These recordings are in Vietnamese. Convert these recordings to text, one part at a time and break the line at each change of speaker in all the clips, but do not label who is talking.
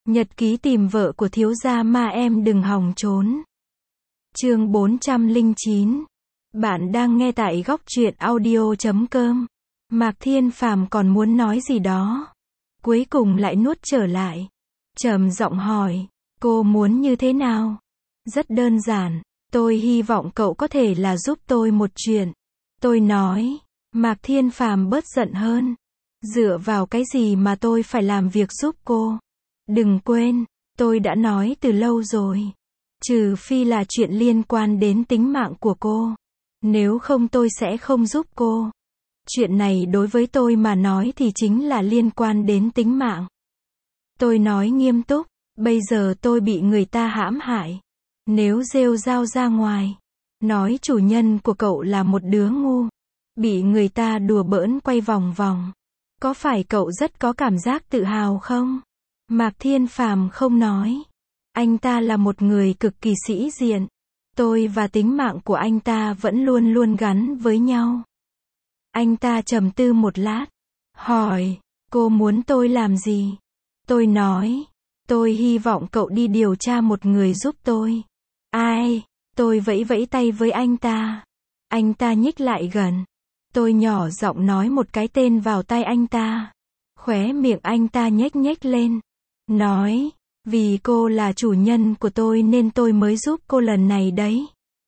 Nhật ký tìm vợ của thiếu gia ma em đừng hòng trốn. Chương 409. Bạn đang nghe tại góc truyện audio.com. Mạc Thiên Phàm còn muốn nói gì đó, cuối cùng lại nuốt trở lại, trầm giọng hỏi, cô muốn như thế nào? Rất đơn giản, tôi hy vọng cậu có thể là giúp tôi một chuyện. Tôi nói. Mạc Thiên Phàm bớt giận hơn. Dựa vào cái gì mà tôi phải làm việc giúp cô? Đừng quên, tôi đã nói từ lâu rồi. Trừ phi là chuyện liên quan đến tính mạng của cô. Nếu không tôi sẽ không giúp cô. Chuyện này đối với tôi mà nói thì chính là liên quan đến tính mạng. Tôi nói nghiêm túc, bây giờ tôi bị người ta hãm hại. Nếu rêu rao ra ngoài, nói chủ nhân của cậu là một đứa ngu, bị người ta đùa bỡn quay vòng vòng, có phải cậu rất có cảm giác tự hào không? Mạc Thiên Phàm không nói. Anh ta là một người cực kỳ sĩ diện. Tôi và tính mạng của anh ta vẫn luôn luôn gắn với nhau. Anh ta trầm tư một lát, hỏi, cô muốn tôi làm gì? Tôi nói, tôi hy vọng cậu đi điều tra một người giúp tôi. Ai? Tôi vẫy vẫy tay với anh ta. Anh ta nhích lại gần. Tôi nhỏ giọng nói một cái tên vào tai anh ta. Khóe miệng anh ta nhếch nhếch lên. Nói, vì cô là chủ nhân của tôi nên tôi mới giúp cô lần này đấy.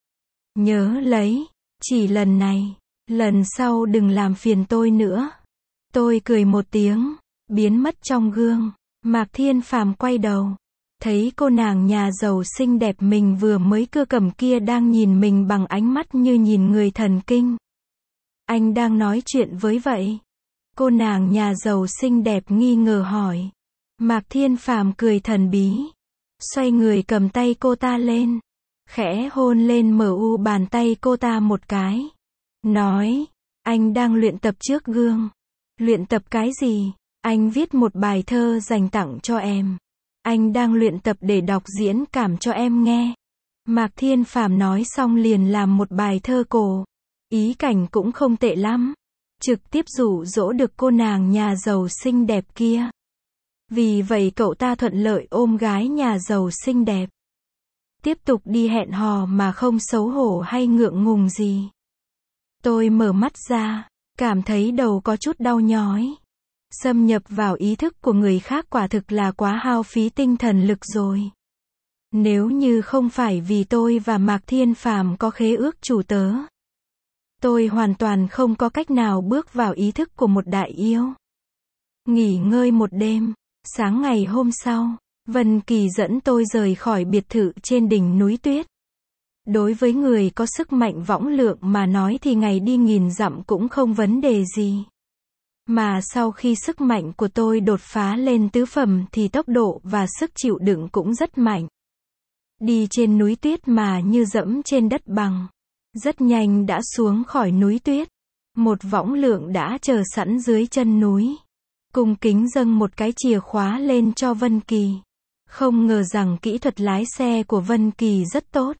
Nhớ lấy, chỉ lần này, lần sau đừng làm phiền tôi nữa. Tôi cười một tiếng, biến mất trong gương. Mạc Thiên Phàm quay đầu, thấy cô nàng nhà giàu xinh đẹp mình vừa mới cưa cầm kia đang nhìn mình bằng ánh mắt như nhìn người thần kinh. Anh đang nói chuyện với vậy? Cô nàng nhà giàu xinh đẹp nghi ngờ hỏi. Mạc Thiên Phàm cười thần bí, xoay người cầm tay cô ta lên, khẽ hôn lên mu bàn tay cô ta một cái. Nói, anh đang luyện tập trước gương. Luyện tập cái gì? Anh viết một bài thơ dành tặng cho em. Anh đang luyện tập để đọc diễn cảm cho em nghe. Mạc Thiên Phàm nói xong liền làm một bài thơ cổ. Ý cảnh cũng không tệ lắm. Trực tiếp dụ dỗ được cô nàng nhà giàu xinh đẹp kia. Vì vậy cậu ta thuận lợi ôm gái nhà giàu xinh đẹp. Tiếp tục đi hẹn hò mà không xấu hổ hay ngượng ngùng gì. Tôi mở mắt ra, cảm thấy đầu có chút đau nhói. Xâm nhập vào ý thức của người khác quả thực là quá hao phí tinh thần lực rồi. Nếu như không phải vì tôi và Mạc Thiên Phàm có khế ước chủ tớ, tôi hoàn toàn không có cách nào bước vào ý thức của một đại yêu. Nghỉ ngơi một đêm, sáng ngày hôm sau, Vân Kỳ dẫn tôi rời khỏi biệt thự trên đỉnh núi tuyết. Đối với người có sức mạnh võng lượng mà nói thì ngày đi nghìn dặm cũng không vấn đề gì. Mà sau khi sức mạnh của tôi đột phá lên tứ phẩm thì tốc độ và sức chịu đựng cũng rất mạnh. Đi trên núi tuyết mà như dẫm trên đất bằng. Rất nhanh đã xuống khỏi núi tuyết. Một võng lượng đã chờ sẵn dưới chân núi. Cung kính dâng một cái chìa khóa lên cho Vân Kỳ. Không ngờ rằng kỹ thuật lái xe của Vân Kỳ rất tốt.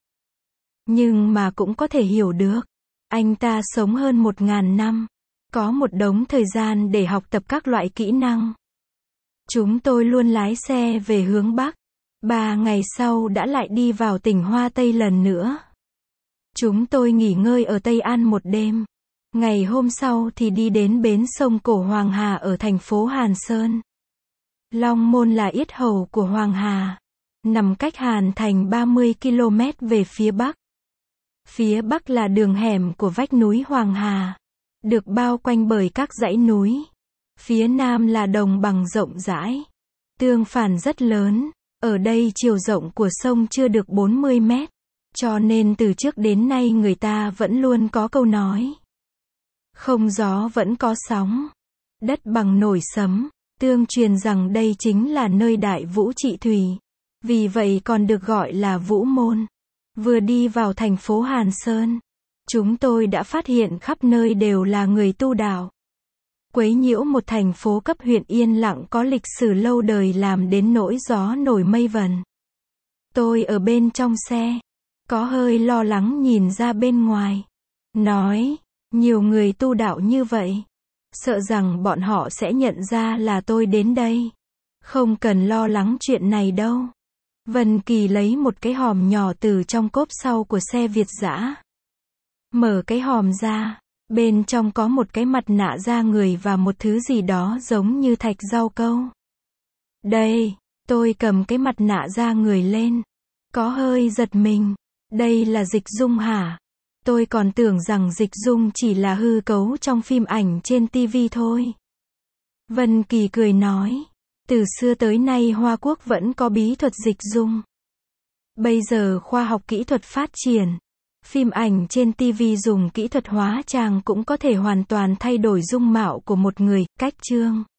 Nhưng mà cũng có thể hiểu được. Anh ta sống hơn 1000 năm. Có một đống thời gian để học tập các loại kỹ năng. Chúng tôi luôn lái xe về hướng Bắc. 3 ngày sau đã lại đi vào tỉnh Hoa Tây lần nữa. Chúng tôi nghỉ ngơi ở Tây An một đêm. Ngày hôm sau thì đi đến bến sông Cổ Hoàng Hà ở thành phố Hàn Sơn. Long Môn là yết hầu của Hoàng Hà. Nằm cách Hàn Thành 30 km về phía Bắc. Phía Bắc là đường hẻm của vách núi Hoàng Hà. Được bao quanh bởi các dãy núi. Phía Nam là đồng bằng rộng rãi. Tương phản rất lớn. Ở đây chiều rộng của sông chưa được 40 mét. Cho nên từ trước đến nay người ta vẫn luôn có câu nói. Không gió vẫn có sóng. Đất bằng nổi sấm. Tương truyền rằng đây chính là nơi đại vũ trị thủy. Vì vậy còn được gọi là Vũ Môn. Vừa đi vào thành phố Hàn Sơn, chúng tôi đã phát hiện khắp nơi đều là người tu đạo. Quấy nhiễu một thành phố cấp huyện yên lặng có lịch sử lâu đời làm đến nỗi gió nổi mây vần. Tôi ở bên trong xe, có hơi lo lắng nhìn ra bên ngoài. Nói, nhiều người tu đạo như vậy. Sợ rằng bọn họ sẽ nhận ra là tôi đến đây. Không cần lo lắng chuyện này đâu. Vân Kỳ lấy một cái hòm nhỏ từ trong cốp sau của xe Việt dã. Mở cái hòm ra, bên trong có một cái mặt nạ da người và một thứ gì đó giống như thạch rau câu. Đây, tôi cầm cái mặt nạ da người lên. Có hơi giật mình. Đây là Dịch Dung hả? Tôi còn tưởng rằng Dịch Dung chỉ là hư cấu trong phim ảnh trên TV thôi. Vân Kỳ cười nói. Từ xưa tới nay Hoa Quốc vẫn có bí thuật dịch dung. Bây giờ khoa học kỹ thuật phát triển. Phim ảnh trên TV dùng kỹ thuật hóa trang cũng có thể hoàn toàn thay đổi dung mạo của một người, cách chương.